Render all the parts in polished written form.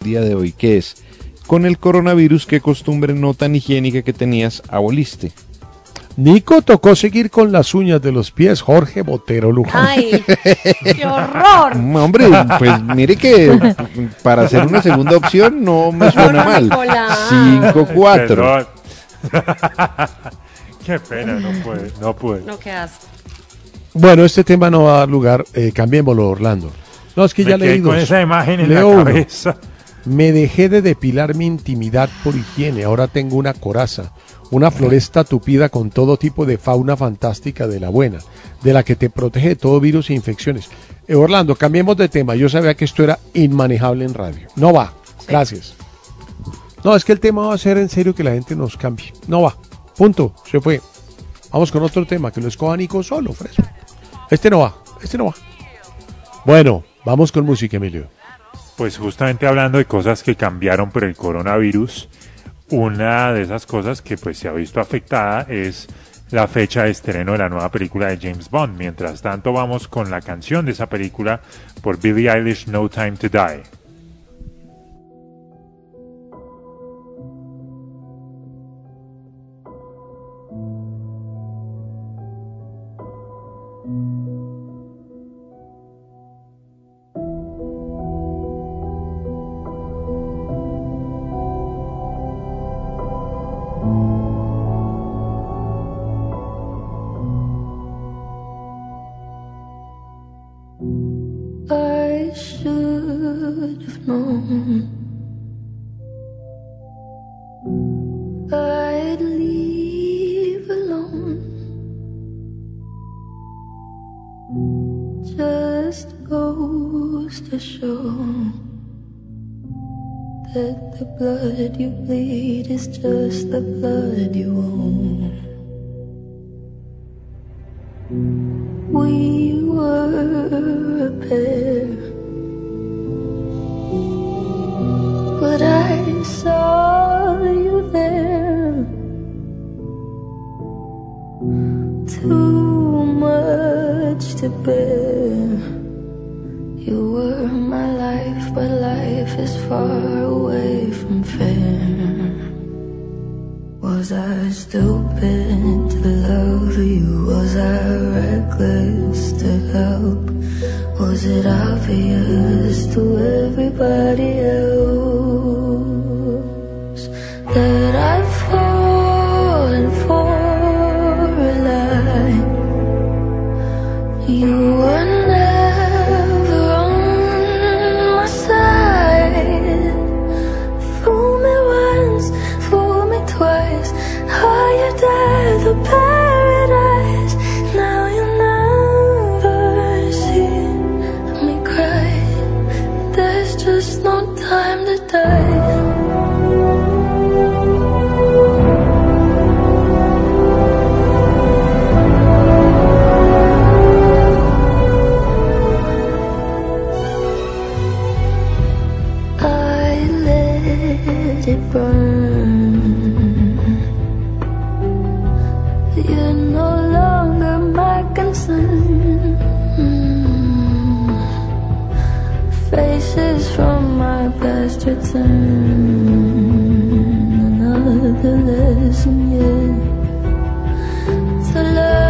día de hoy, que es: con el coronavirus, ¿qué costumbre no tan higiénica que tenías aboliste? Nico, tocó seguir con las uñas de los pies. Jorge Botero Luján. ¡Ay, qué horror! Hombre, pues mire que para hacer una segunda opción no me suena mal. Nicolás. 5-4. Perdón. Qué pena, no puede. No, qué asco. Bueno, este tema no va a dar lugar. Cambiémoslo, Orlando. No, es que ya leí con dos. esa imagen en Leo la uno. cabeza. Me dejé de depilar mi intimidad por higiene. Ahora tengo una coraza, una floresta tupida con todo tipo de fauna fantástica de la buena, de la que te protege de todo virus e infecciones. Orlando, cambiemos de tema. Yo sabía que esto era inmanejable en radio. No va. Gracias. No, es que el tema va a ser en serio que la gente nos cambie. No va. Punto. Se fue. Vamos con otro tema, que lo escoja Nico solo, fresco. Este no va. Bueno, vamos con música, Emilio. Pues justamente hablando de cosas que cambiaron por el coronavirus, una de esas cosas que pues se ha visto afectada es la fecha de estreno de la nueva película de James Bond. Mientras tanto, vamos con la canción de esa película por Billie Eilish, No Time to Die. I should have known I'd leave alone. Just goes to show that the blood you bleed is just the blood you own. We were a pair, but I saw you there. Too much to bear. You were my life, but life is far away from fair. Was I stupid to love you? Was I reckless to help? Was it obvious to everybody else that I've fallen for a lie? You were never on my side. Fool me once, fool me twice. Higher than the paradise. Now you never see me cry. There's just no time to die. I let it burn. You're no longer my concern. Faces from my past return. Another lesson yet to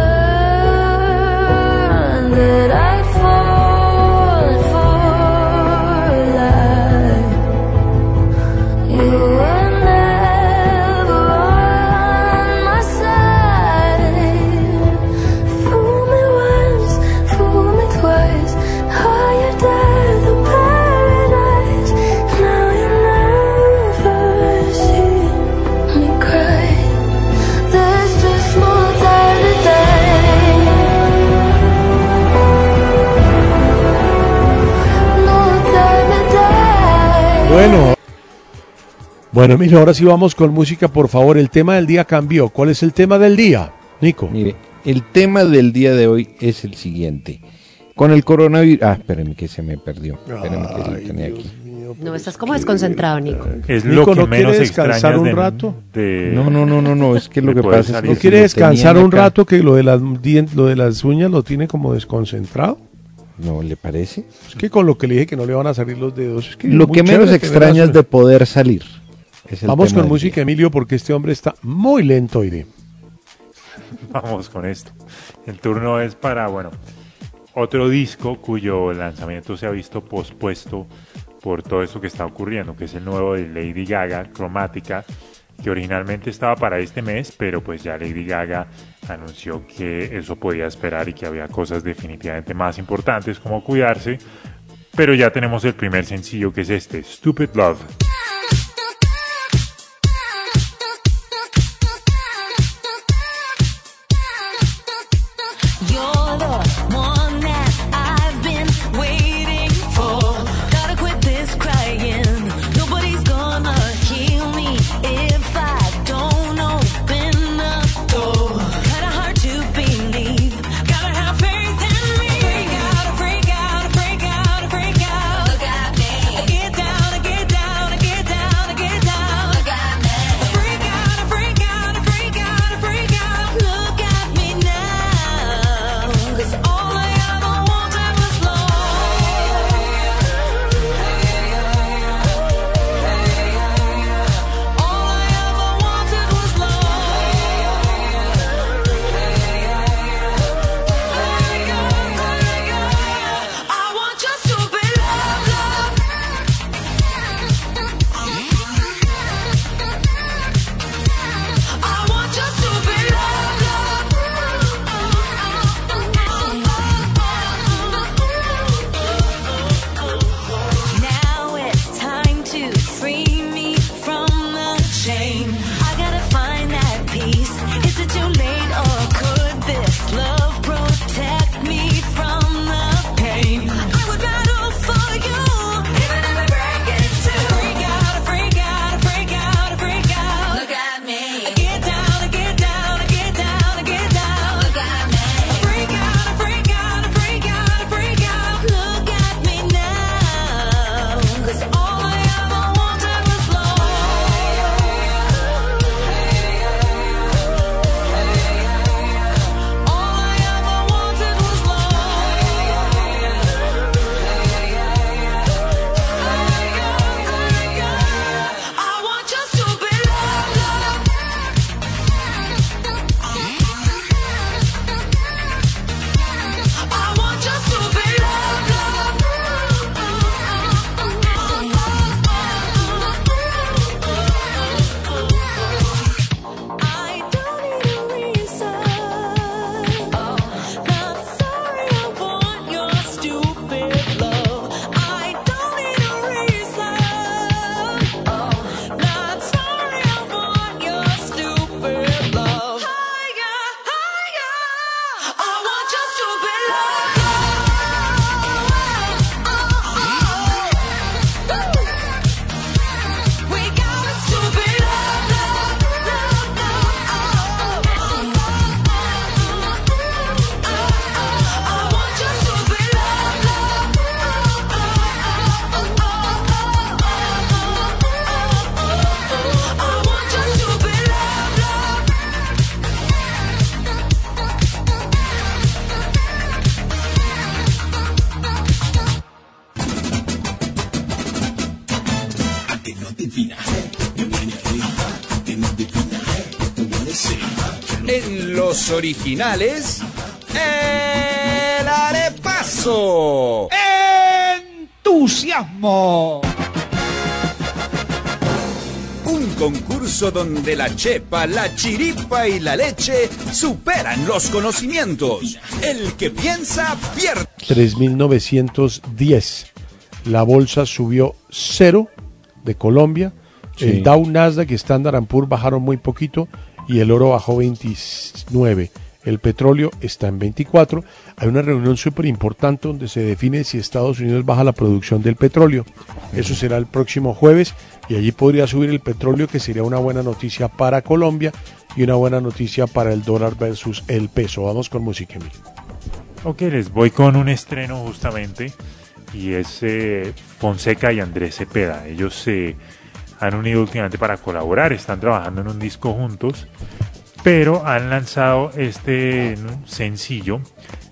learn that I'd fallen for a lie. You were never on my side. Fool me once, fool me twice. Higher than the paradise. Now you never see me cry. There's just no time to die. No time to die. Bueno, Emilio, ahora sí vamos con música, por favor. El tema del día cambió. ¿Cuál es el tema del día, Nico? Mire, el tema del día de hoy es el siguiente. Con el coronavirus... espérenme que se me perdió. Espérenme que lo tenía aquí. No, estás como desconcentrado, Nico. Es Nico, lo que ¿no menos quiere descansar extrañas un rato? No, es que lo que poder pasa es salir. que ¿No quiere lo descansar tenían un acá. rato que lo de las uñas lo tiene como desconcentrado? ¿No le parece? Es que con lo que le dije que no le van a salir los dedos. Es que Lo muy que menos chévere extraña tener es de poder salir. Es el Vamos tema con del música, día. Emilio, porque este hombre está muy lento, Irene. Vamos con esto. El turno es para, bueno, otro disco cuyo lanzamiento se ha visto pospuesto por todo esto que está ocurriendo, que es el nuevo de Lady Gaga, Cromática, que originalmente estaba para este mes, pero pues ya Lady Gaga anunció que eso podía esperar y que había cosas definitivamente más importantes como cuidarse, pero ya tenemos el primer sencillo, que es este, Stupid Love. En los originales, el arepaso. ¡Entusiasmo! Un concurso donde la chepa, la chiripa y la leche superan los conocimientos. El que piensa pierde. 3.910. La bolsa subió 0 de Colombia. Sí. El Dow, Nasdaq y Standard & Poor's bajaron muy poquito y el oro bajó 29. El petróleo está en 24. Hay una reunión súper importante donde se define si Estados Unidos baja la producción del petróleo. Eso será el próximo jueves y allí podría subir el petróleo, que sería una buena noticia para Colombia y una buena noticia para el dólar versus el peso. Vamos con música, Emilio. Ok, les voy con un estreno justamente, y es Fonseca y Andrés Cepeda. Ellos se han unido últimamente para colaborar, están trabajando en un disco juntos, pero han lanzado este sencillo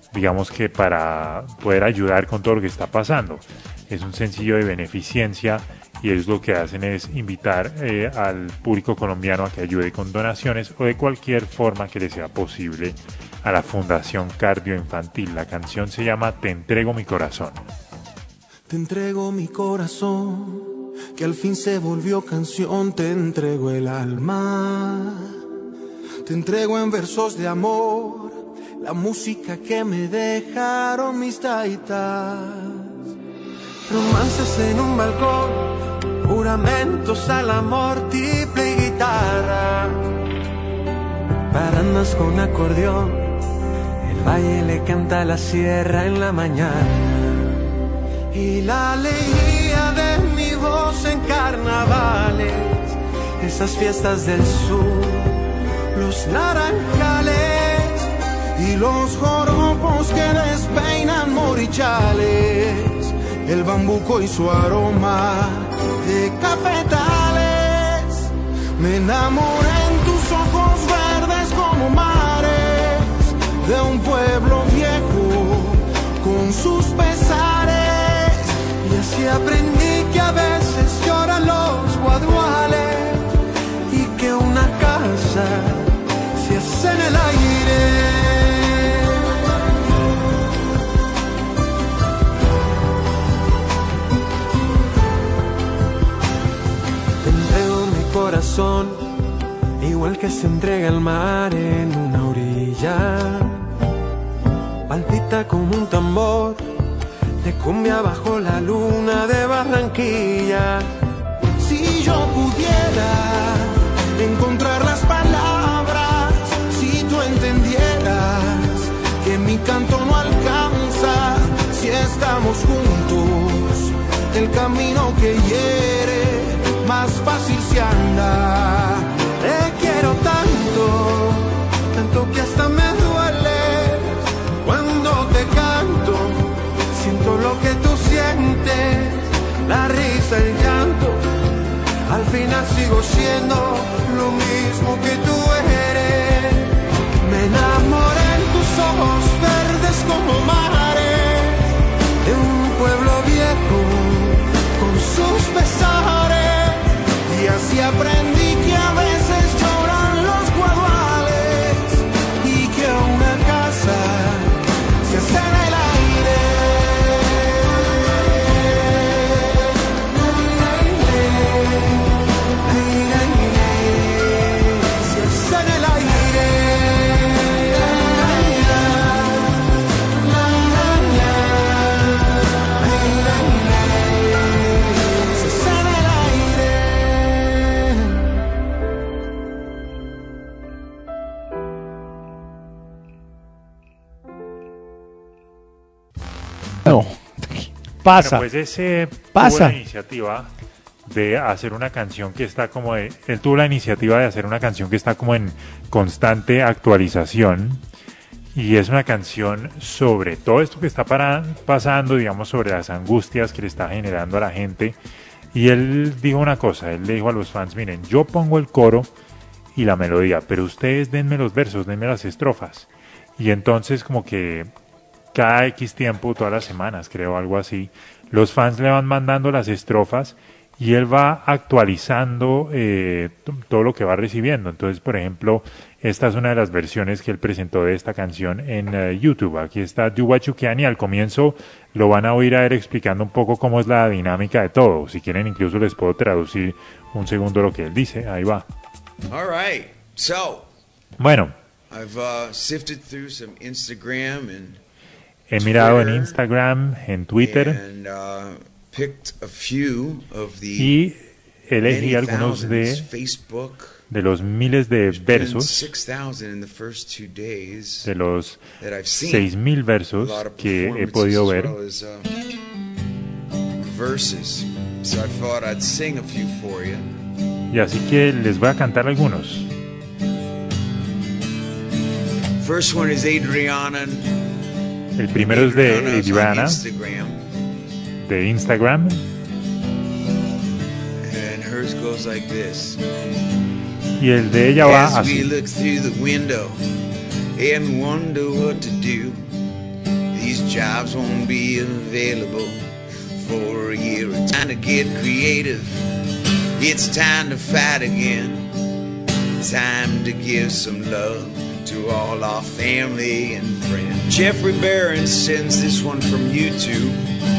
digamos que para poder ayudar con todo lo que está pasando. Es un sencillo de beneficencia y ellos lo que hacen es invitar al público colombiano a que ayude con donaciones o de cualquier forma que le sea posible a la Fundación Cardioinfantil. La canción se llama Te entrego mi corazón. Te entrego mi corazón, que al fin se volvió canción. Te entrego el alma, te entrego en versos de amor la música que me dejaron mis taitas. Romances en un balcón, juramentos al amor, triple y guitarra, parandas con acordeón, el valle le canta a la sierra en la mañana. Y la alegría de mi voz en carnavales, esas fiestas del sur, los naranjales y los joropos que despeinan morichales, el bambuco y su aroma de cafetales. Me enamoré en tus ojos verdes como mares, de un pueblo viejo con sus pesares. Y así aprendí que a veces lloran los guaduales y que una casa se hace en el aire. Te entrego mi corazón, igual que se entrega el mar en una orilla. Palpita como un tambor de cumbia bajo la luna de Barranquilla. Si yo pudiera encontrar las palabras, si tú entendieras que mi canto no alcanza, si estamos juntos, el camino que hiere más fácil se anda. Te quiero tanto, tanto que hasta me duele cuando te canto. Siento lo que tú sientes, la risa, el llanto. Al final sigo siendo lo mismo que tú eres. Me enamoré en tus ojos verdes como mares, de un pueblo viejo con sus pesares. Y así aprendí que a veces lloran los guaduales y que una casa se hace en el aire. No. Pasa. Bueno, pues ese Pasa. tuvo la iniciativa de hacer una canción que está como de... Él tuvo la iniciativa de hacer una canción que está como en constante actualización. Y es una canción sobre todo esto que está pasando, digamos, sobre las angustias que le está generando a la gente. Y él dijo una cosa, él le dijo a los fans, miren, yo pongo el coro y la melodía, pero ustedes denme los versos, denme las estrofas. Y entonces como que cada X tiempo, todas las semanas, creo, algo así, los fans le van mandando las estrofas y él va actualizando todo lo que va recibiendo. Entonces, por ejemplo, esta es una de las versiones que él presentó de esta canción en YouTube. Aquí está Do What You Can y al comienzo lo van a oír a él explicando un poco cómo es la dinámica de todo. Si quieren, incluso les puedo traducir un segundo lo que él dice. Ahí va. All right. So, bueno, I've sifted through some Instagram and he mirado en Instagram, en Twitter, and picked a few of the y elegí algunos de los miles de versos, de los 6,000 versos que he podido ver. Y así que les voy a cantar algunos. First one is Adriana. El primero es de Adriana, de Instagram. And hers goes like this. Y el de ella va As we así. look through the window and wonder what to do, these jobs won't be available for a year. It's time to get creative. It's time to fight again. Time to give some love to all our family and friends. Jeffrey Barron sends this one from YouTube.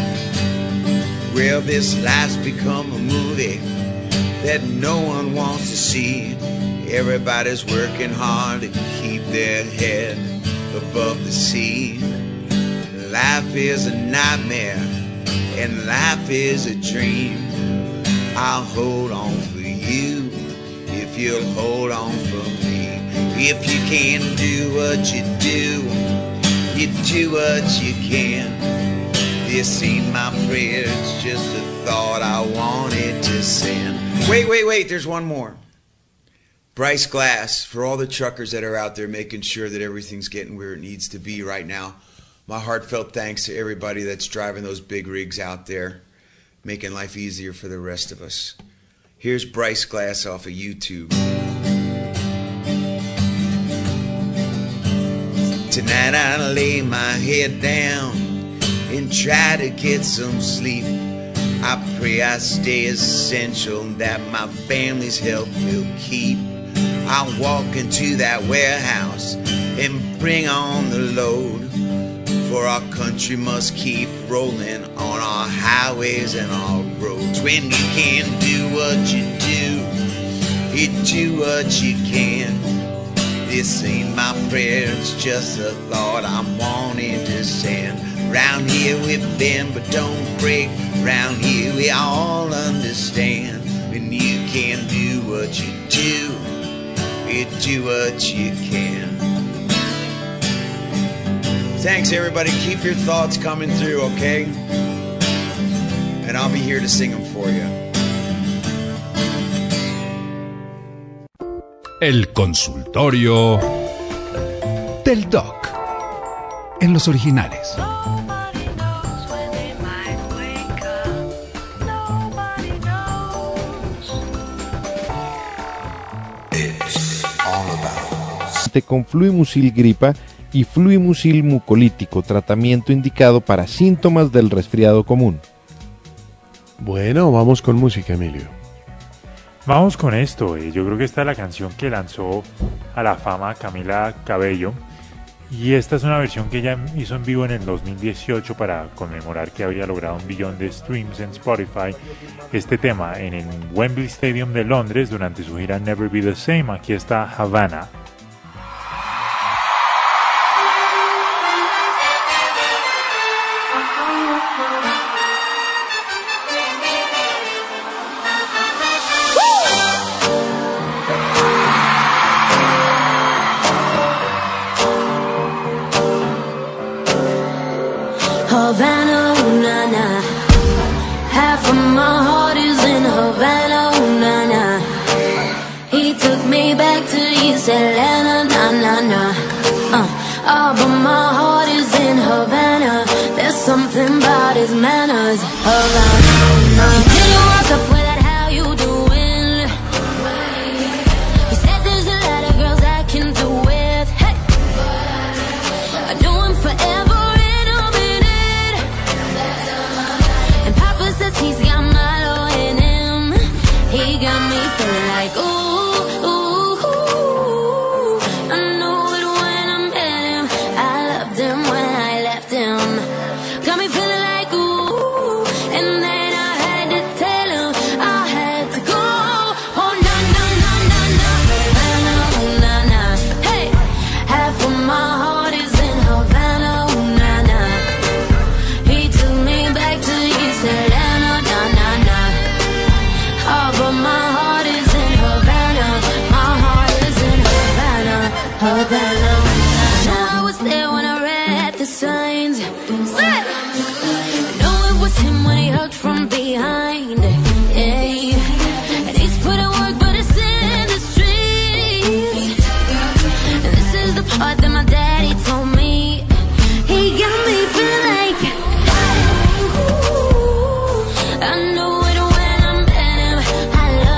Well, this life's become a movie that no one wants to see. Everybody's working hard to keep their head above the sea. Life is a nightmare and life is a dream. I'll hold on for you if you'll hold on for me. If you can't do what you do what you can. This ain't my prayer, it's just a thought I wanted to send. Wait, there's one more. Bryce Glass, for all the truckers that are out there making sure that everything's getting where it needs to be right now. My heartfelt thanks to everybody that's driving those big rigs out there, making life easier for the rest of us. Here's Bryce Glass off of YouTube. Tonight I lay my head down and try to get some sleep. I pray I stay essential, that my family's health will keep. I'll walk into that warehouse and bring on the load, for our country must keep rolling on our highways and our roads. When you can't do what you do what you can. This ain't my prayer, it's just a thought I'm wanting to send. Round here we bend but don't break. Round here we all understand. When you can't do what you do what you can. Thanks everybody, keep your thoughts coming through, okay? And I'll be here to sing them for you. El consultorio del Doc en los originales. Con Fluimucil gripa y Fluimucil mucolítico, tratamiento indicado para síntomas del resfriado común. Bueno, vamos con música, Emilio. Vamos con esto. Yo creo que esta es la canción que lanzó a la fama Camila Cabello, y esta es una versión que ella hizo en vivo en el 2018 para conmemorar que había logrado 1 billón de streams en Spotify. Este tema en el Wembley Stadium de Londres durante su gira Never Be the Same. Aquí está Havana. Havana, ooh, na, na. Half of my heart is in Havana, ooh, na, na. He took me back to East Atlanta, na, na, na. But my heart is in Havana. There's something about his manners. Havana, he didn't walk up with that, how you doing? He said there's a lot of girls I can do with. Hey, I knew him forever. He's got Milo in him. He got me feeling like ooh, ooh, ooh. I know it when I met him. I loved him when I left him. Got me feeling like ooh. And then I had to tell him I had to go. Oh no, no, no, no, no. Havana, ooh, na, na. Hey, half of my heart is in Havana, ooh, na, na. He took me back to East Atlanta. But my heart is in Havana. My heart is in Havana, Havana. I was there when I read the signs. I know it was him when he hugged from behind. Yeah. And he's put in work, but it's in the streets. And this is the part that my daddy told me. He got me feeling like ooh, I know it when I met him. I love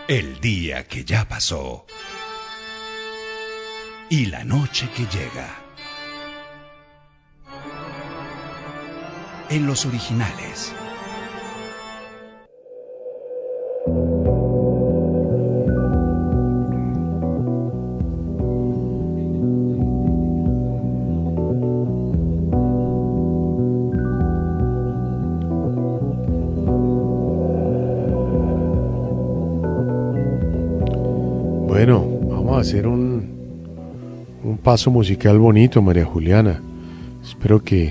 El día que ya pasó. Y la noche que llega. En los originales. Bueno, vamos a hacer un paso musical bonito, María Juliana. Espero que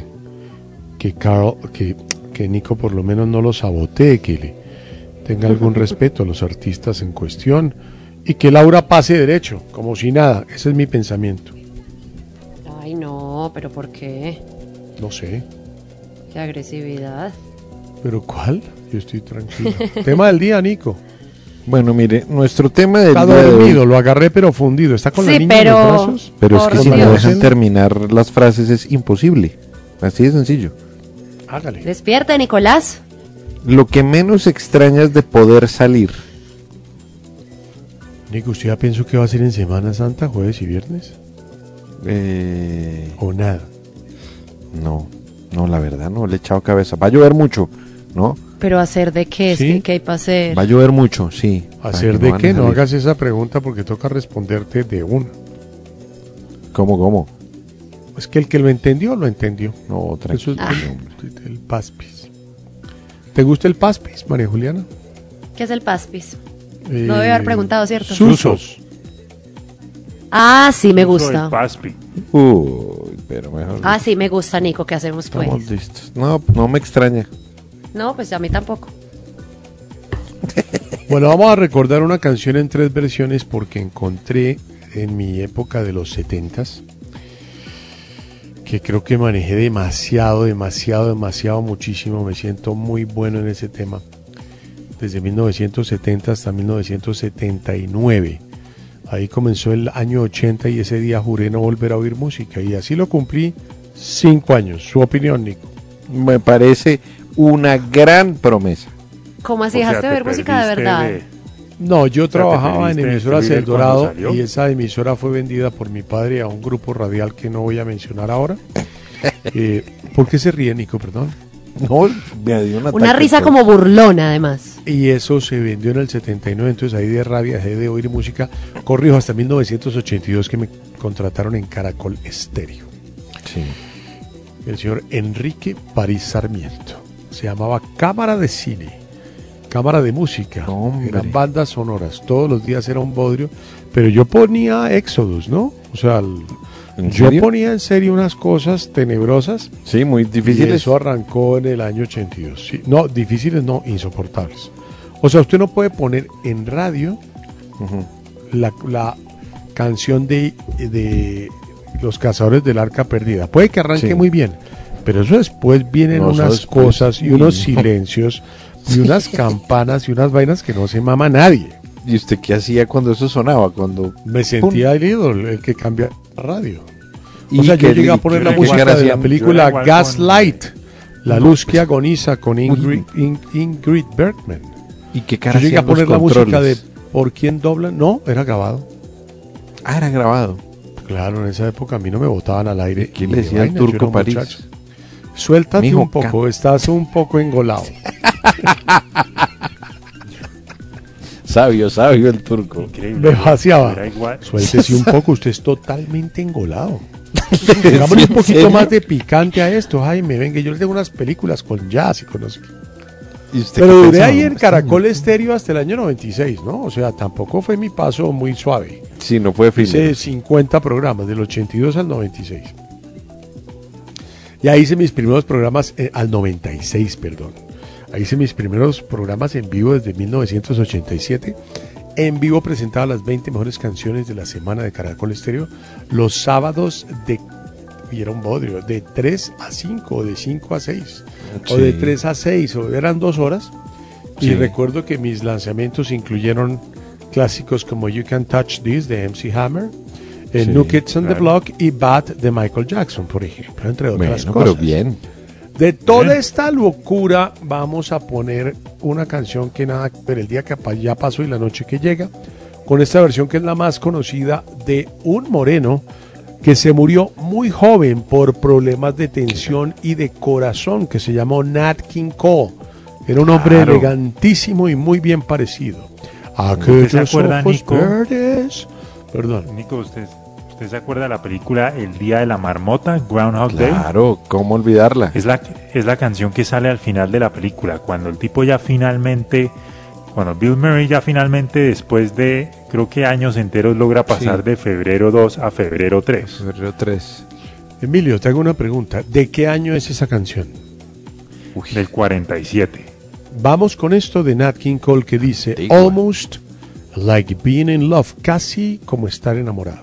Nico por lo menos no lo sabotee, que le tenga algún respeto a los artistas en cuestión y que Laura pase derecho, como si nada. Ese es mi pensamiento. Ay, no, pero ¿por qué? No sé. Qué agresividad. ¿Pero cuál? Yo estoy tranquilo. Tema del día, Nico. Bueno, mire, nuestro tema del Está día de dormido, hoy, lo agarré pero fundido. ¿Está con la Sí, niña en los pero- brazos? pero es Por que si no Dios. dejan terminar las frases es imposible. Así de sencillo. Hágale. Despierta, Nicolás. Lo que menos extrañas de poder salir. Nico, ¿usted ya pensó que va a ser en Semana Santa, jueves y viernes? ¿O nada? No, la verdad no le he echado cabeza. Va a llover mucho, ¿no? ¿Pero hacer de qué? ¿Sí? ¿Qué hay para hacer? Va a llover mucho, sí. ¿Hacer Ay, de van a qué? No salir. hagas esa pregunta porque toca responderte de una. ¿Cómo? Es que el que lo entendió, lo entendió. No, Eso tranquilo. es el paspis. ¿Te gusta el paspis, María Juliana? ¿Qué es el paspis? No debe haber preguntado, ¿cierto? Susos. Ah, sí, me Uso gusta. del paspi. Uy, pero mejor. Ah, sí, me gusta, Nico. ¿Qué hacemos, pues? Estamos listos. No me extraña. No, pues a mí tampoco. Bueno, vamos a recordar una canción en 3 versiones porque encontré en mi época de los 70s que creo que manejé demasiado, muchísimo. Me siento muy bueno en ese tema. Desde 1970 hasta 1979. Ahí comenzó el año 80 y ese día juré no volver a oír música. Y así lo cumplí 5 años. ¿Su opinión, Nico? Me parece una gran promesa. ¿Cómo así O sea, dejaste de te ver música de perdiste verdad? No, yo sea, ¿te trabajaba en perdiste emisoras Thriller El Dorado cuando salió? y esa emisora fue vendida por mi padre a un grupo radial que no voy a mencionar ahora. ¿Por qué se ríe, Nico? Perdón. No, me dio un Una ataque, risa pero- como burlona, además. Y eso se vendió en el 79, entonces ahí de rabia dejé de oír música. Corrijo, hasta 1982 que me contrataron en Caracol Estéreo. Sí. El señor Enrique París Sarmiento. Se llamaba Cámara de Cine, Cámara de Música. Hombre. Eran bandas sonoras, todos los días era un bodrio. Pero yo ponía Exodus, ¿no? O sea, ¿En yo serio? ponía en serio unas cosas tenebrosas. Sí, muy Y difíciles. eso arrancó en el año 82. Sí, no, difíciles no, insoportables. O sea, usted no puede poner en radio Ujú. la canción de Los Cazadores del Arca Perdida. Puede que arranque Sí. muy bien, pero eso después vienen No, eso unas después, cosas y uy, unos no. silencios y unas campanas y unas vainas que no se mama nadie. ¿Y usted qué hacía cuando eso sonaba? Cuando Me sentía el ídolo, el que cambia la radio. Y O sea, yo que- llegué a poner y la que música de la hacían- película yo era igual Gaslight, La luz que agoniza con Ingrid, Uy. Ingrid Bergman. ¿Y qué Yo cara llegué a hacían los poner la música de controles? ¿Por quién doblan? No, era grabado. Ah, era grabado. Claro, en esa época a mí no me botaban al aire. ¿Qué ni le de decía el vaina, yo Turco era un París? muchacho. Suéltate Mijo, un poco, estás un poco engolado. Sabio el turco. Increíble. Me vaciaba. Era igual. Suéltese un poco, usted es totalmente engolado. Pongámosle un poquito serio? más de picante a esto, Jaime. Venga, yo le tengo unas películas con jazz y con no sé qué. ¿Y usted Pero qué duré pensaba? ahí en Caracol Estéreo hasta el año 96, ¿no? O sea, tampoco fue mi paso muy suave. Sí, no fue Hice fin. 50 programas, del 82 al 96. Y ahí hice mis primeros programas, al 96, perdón. Ahí hice mis primeros programas en vivo desde 1987. En vivo presentaba las 20 mejores canciones de la semana de Caracol Estéreo los sábados y era un bodrio, de 3 a 5 o de 5 a 6 o Sí. de 3 a 6 o eran 2 horas. Y Sí. recuerdo que mis lanzamientos incluyeron clásicos como You Can Touch This de MC Hammer, Sí, New Kids on the claro. Block y Bad de Michael Jackson, por ejemplo, entre otras Bueno, cosas. pero bien. De toda esta locura vamos a poner una canción que nada que ver, el día que ya pasó y la noche que llega, con esta versión que es la más conocida de un moreno que se murió muy joven por problemas de tensión y de corazón, que se llamó Nat King Cole. Era un hombre elegantísimo y muy bien parecido. ¿Usted se acuerda, Nico? Perdón. Nico, ¿usted se acuerda de la película El Día de la Marmota, Groundhog Day? Claro, ¿cómo olvidarla? Es la canción que sale al final de la película, cuando el tipo ya finalmente, cuando Bill Murray ya finalmente, después de creo que años enteros, logra pasar de febrero 2 a febrero 3. Febrero 3. Emilio, te hago una pregunta. ¿De qué año es esa canción? Del 47. Vamos con esto de Nat King Cole que dice Almost like being in love, casi como estar enamorado.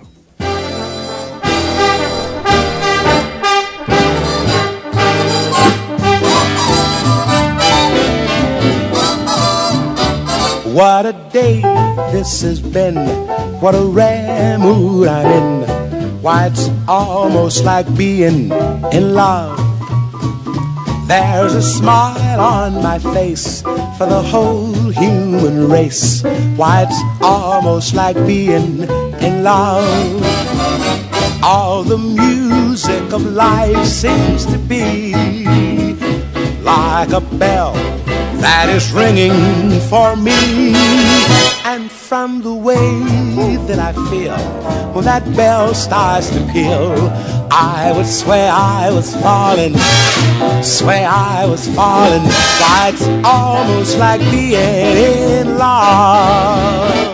What a day this has been, what a rare mood I'm in. Why, it's almost like being in love. There's a smile on my face for the whole human race. Why, it's almost like being in love. All the music of life seems to be like a bell that is ringing for me. And from the way that I feel when that bell starts to peal, I would swear I was falling, swear I was falling. Why, it's almost like being in love.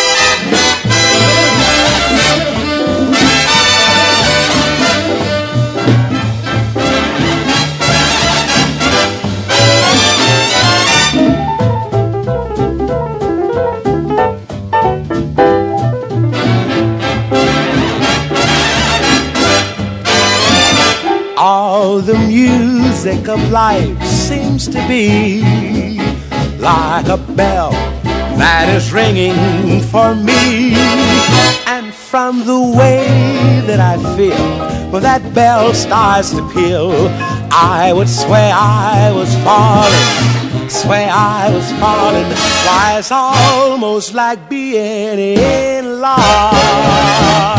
All the music of life seems to be like a bell that is ringing for me. And from the way that I feel when that bell starts to peal, I would swear I was falling, swear I was falling. Why, it's almost like being in love.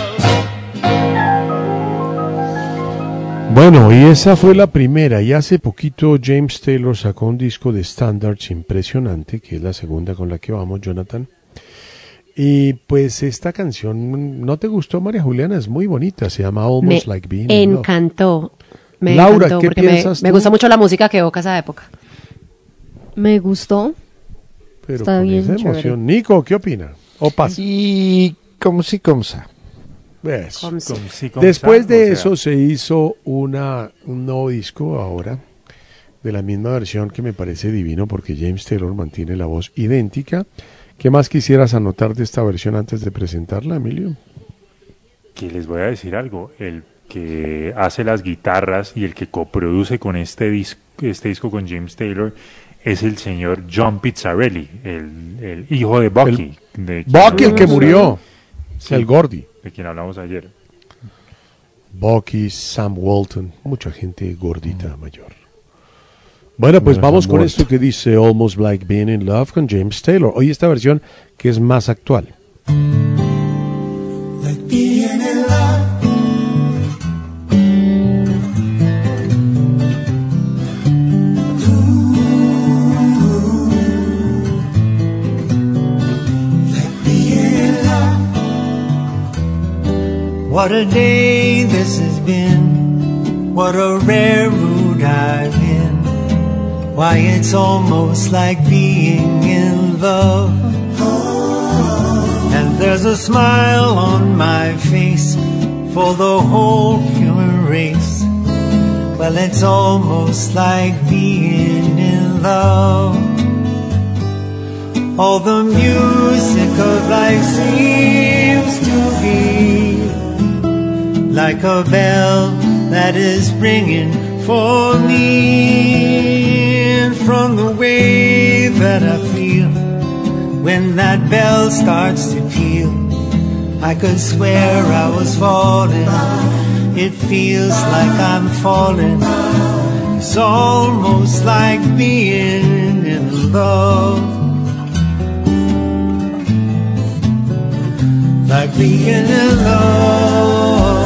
Bueno, y esa fue la primera, y hace poquito James Taylor sacó un disco de standards impresionante, que es la segunda con la que vamos, Jonathan. Y pues esta canción, ¿no te gustó, María Juliana? Es muy bonita, se llama Almost Like Being in Love. Encantó. Me Laura, encantó ¿qué porque piensas me tú? gusta mucho la música que evoca esa época. Me gustó. Pero Está con bien esa chévere. emoción. Nico, ¿qué opina? ¿O pasa? Y como si como sa. ¿Ves? Como Después de eso se hizo un nuevo disco ahora, de la misma versión, que me parece divino porque James Taylor mantiene la voz idéntica. ¿Qué más quisieras anotar de esta versión antes de presentarla, Emilio? Que les voy a decir algo, el que hace las guitarras y el que coproduce con este disco con James Taylor es el señor John Pizzarelli, el hijo de Bucky. Bucky, el que murió. Sí, el Gordy. De quien hablamos ayer. Bucky, Sam Walton, mucha gente gordita mayor. Bueno, pues vamos con esto que dice Almost Like Being in Love con James Taylor. Hoy esta versión que es más actual. Like being in love. What a day this has been, what a rare mood I'm in. Why, it's almost like being in love. And there's a smile on my face for the whole human race. Well, it's almost like being in love. All the music of life seems to be like a bell that is ringing for me. And from the way that I feel when that bell starts to peal, I could swear I was falling. It feels like I'm falling, It's almost like being in love. Like being in love.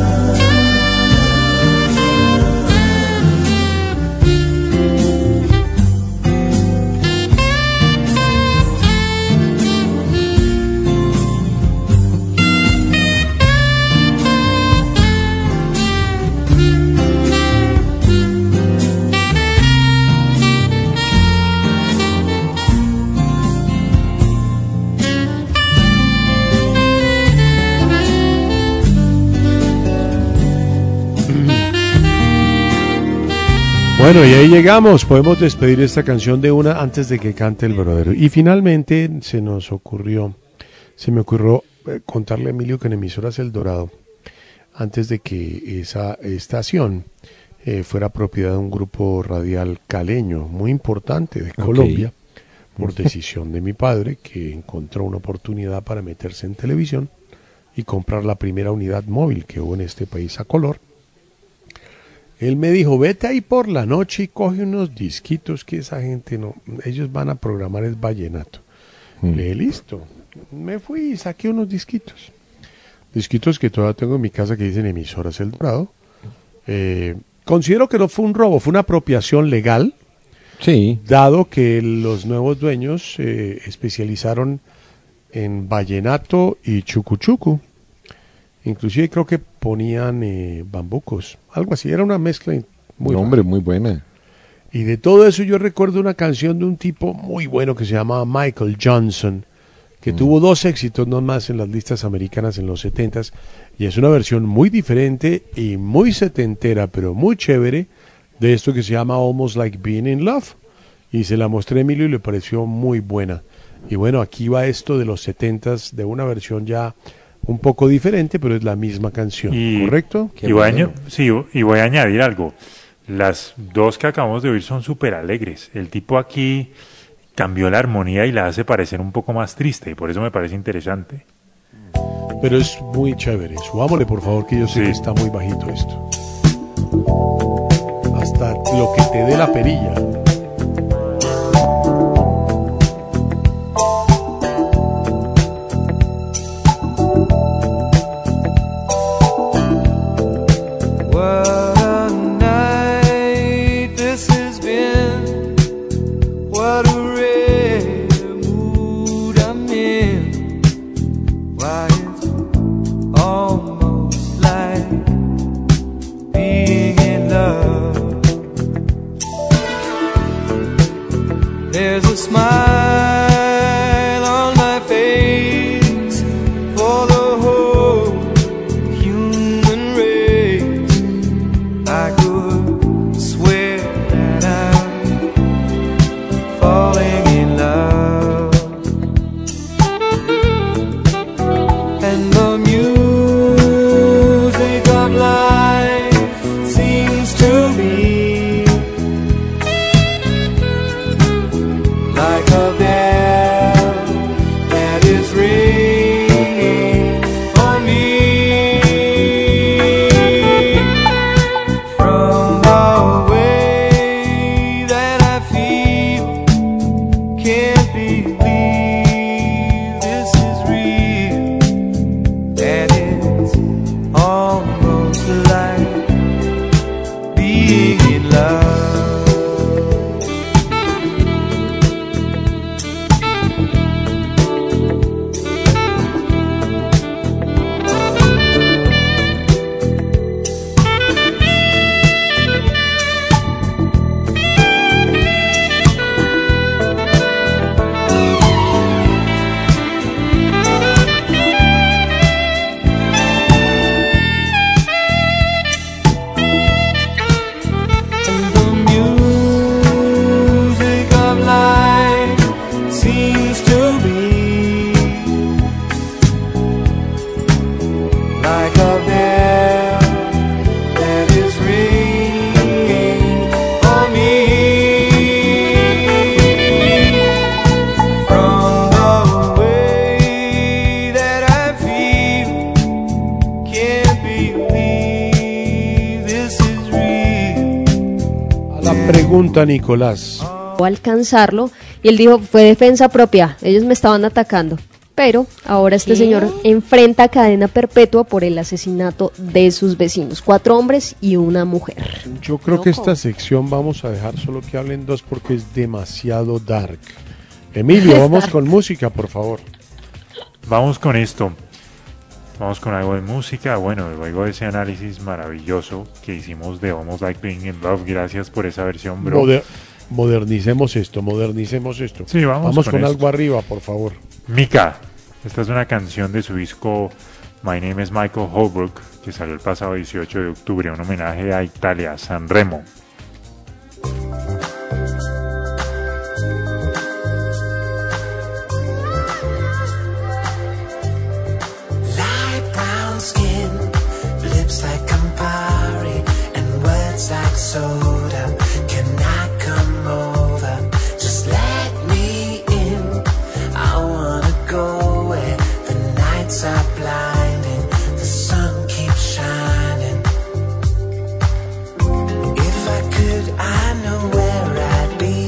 Bueno, y ahí llegamos. Podemos despedir esta canción de una antes de que cante el brother. Y finalmente se me ocurrió contarle a Emilio que en Emisoras El Dorado, antes de que esa estación fuera propiedad de un grupo radial caleño muy importante de Colombia, por decisión de mi padre, que encontró una oportunidad para meterse en televisión y comprar la primera unidad móvil que hubo en este país a color. Él me dijo, vete ahí por la noche y coge unos disquitos que esa gente no, ellos van a programar el vallenato. Le dije, listo. Me fui y saqué unos disquitos. Disquitos que todavía tengo en mi casa que dicen Emisoras El Dorado. Considero que no fue un robo, fue una apropiación legal. Sí. Dado que los nuevos dueños especializaron en vallenato y chucuchucu. Inclusive creo que ponían bambucos, algo así, era una mezcla muy muy buena. Y de todo eso yo recuerdo una canción de un tipo muy bueno que se llamaba Michael Johnson, que tuvo 2 éxitos no más en las listas americanas en los 70s, y es una versión muy diferente y muy setentera, pero muy chévere, de esto que se llama Almost Like Being in Love, y se la mostré a Emilio y le pareció muy buena. Y bueno, aquí va esto de los 70s, de una versión ya un poco diferente, pero es la misma canción, ¿correcto? Y voy a añadir algo. Las 2 que acabamos de oír son súper alegres. El tipo aquí cambió la armonía y la hace parecer un poco más triste, y por eso me parece interesante. Pero es muy chévere. Subámosle, por favor, que yo sé que está muy bajito esto. Hasta lo que te dé la perilla. Pregunta Nicolás. Alcanzarlo y él dijo, fue defensa propia, ellos me estaban atacando. Pero ahora este señor enfrenta cadena perpetua por el asesinato de sus vecinos, 4 hombres y una mujer. Yo creo que esta sección vamos a dejar solo que hablen 2 porque es demasiado dark. Emilio, vamos con música, por favor. Vamos con esto. Vamos con algo de música. Bueno, luego de ese análisis maravilloso que hicimos de Almost Like Being in Love, gracias por esa versión, bro. Modernicemos esto. Sí, vamos con algo arriba, por favor. Mika, esta es una canción de su disco My Name is Michael Holbrook, que salió el pasado 18 de octubre, un homenaje a Italia, San Remo. Light brown skin, lips like Campari, and words like soda. Can I come over? Just let me in. I wanna go where the nights are blinding, the sun keeps shining. If I could, I know where I'd be,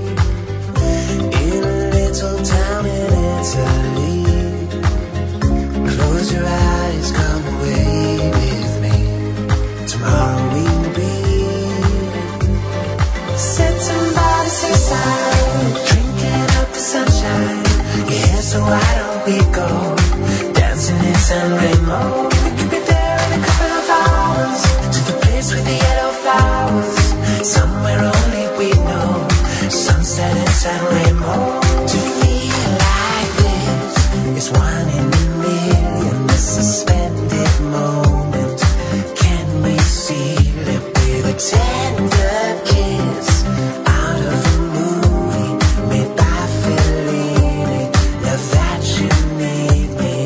in a little town in Italy. Close your eyes, come away with me. Tomorrow we'll be sitting by the seaside, drinking up the sunshine. Your hair so why don't we go dancing in San Remo? We could be there in a couple of hours, to the place with the yellow flowers, somewhere only we know, sunset in San Remo. To feel like this is one in a million, a suspended moment. Can we seal it with a tender kiss out of a movie made by Fellini? Love that you need me.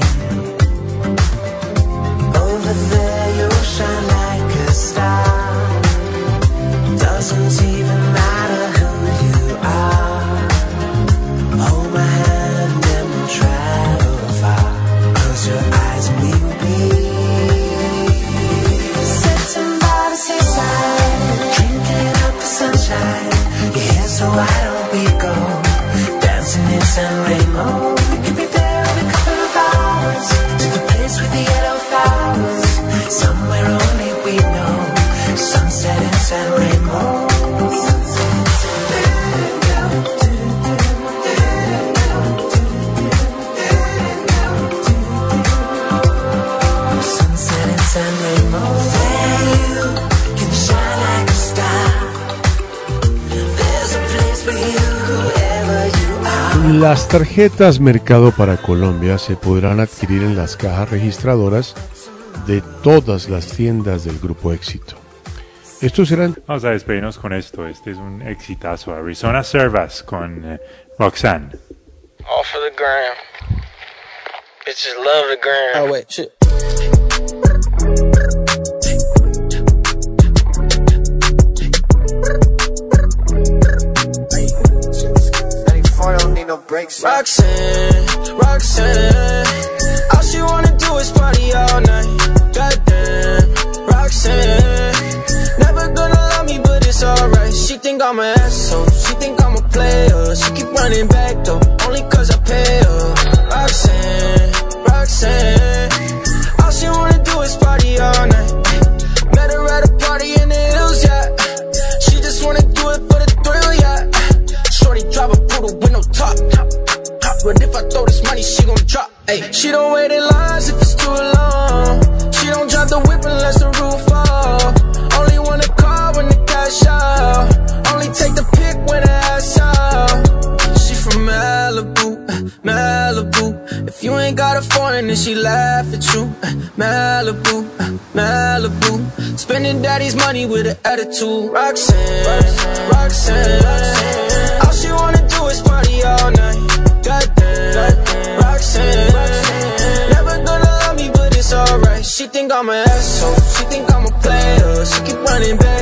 Over there you'll shine like a star. Doesn't even matter who you are. Hold my hand and we'll travel far. Close your eyes and we'll be sitting by the seaside, drinking up the sunshine. Your hair so why don't we go dancing in San Remo? We could be there in a couple of hours, to the place with the yellow flowers, somewhere only we know, sunset in San Remo. Sunset in San Remo. There you can shine like a star. There's a place for you, whoever you are. Las tarjetas Mercado para Colombia se podrán adquirir en las cajas registradoras de todas las tiendas del Grupo Éxito. Estos serán... Vamos a despedirnos con esto. Este es un exitazo. Arizona Servas con Roxanne. All for the gram. Bitches love the gram. Oh, wait, shit. Don't need no breaks. Roxanne, all she wanna do is party all night. Goddamn, Roxanne, never gonna love me, but it's alright. She think I'm an asshole, she think I'm a player. She keep running back though, only cause I pay her. Roxanne, all she wanna do is party all night. Met her at a party in the hills, yeah. She just wanna do it for the thrill, yeah. Shorty drive a poodle with no top. But if I throw this money, she gon' drop. Ay, she don't wait in lines if it's too long. She don't drive the whip unless the roof fall. Only want a car when the cash out. Only take the pic when the ass out. She from Malibu. If you ain't got a foreign, then she laugh at you. Malibu. Spending daddy's money with an attitude. Roxanne, all she wanna do is party all night. Goddamn, Roxanne, never gonna love me, but it's alright. She think I'm an asshole, she think I'm a player. She keep running back.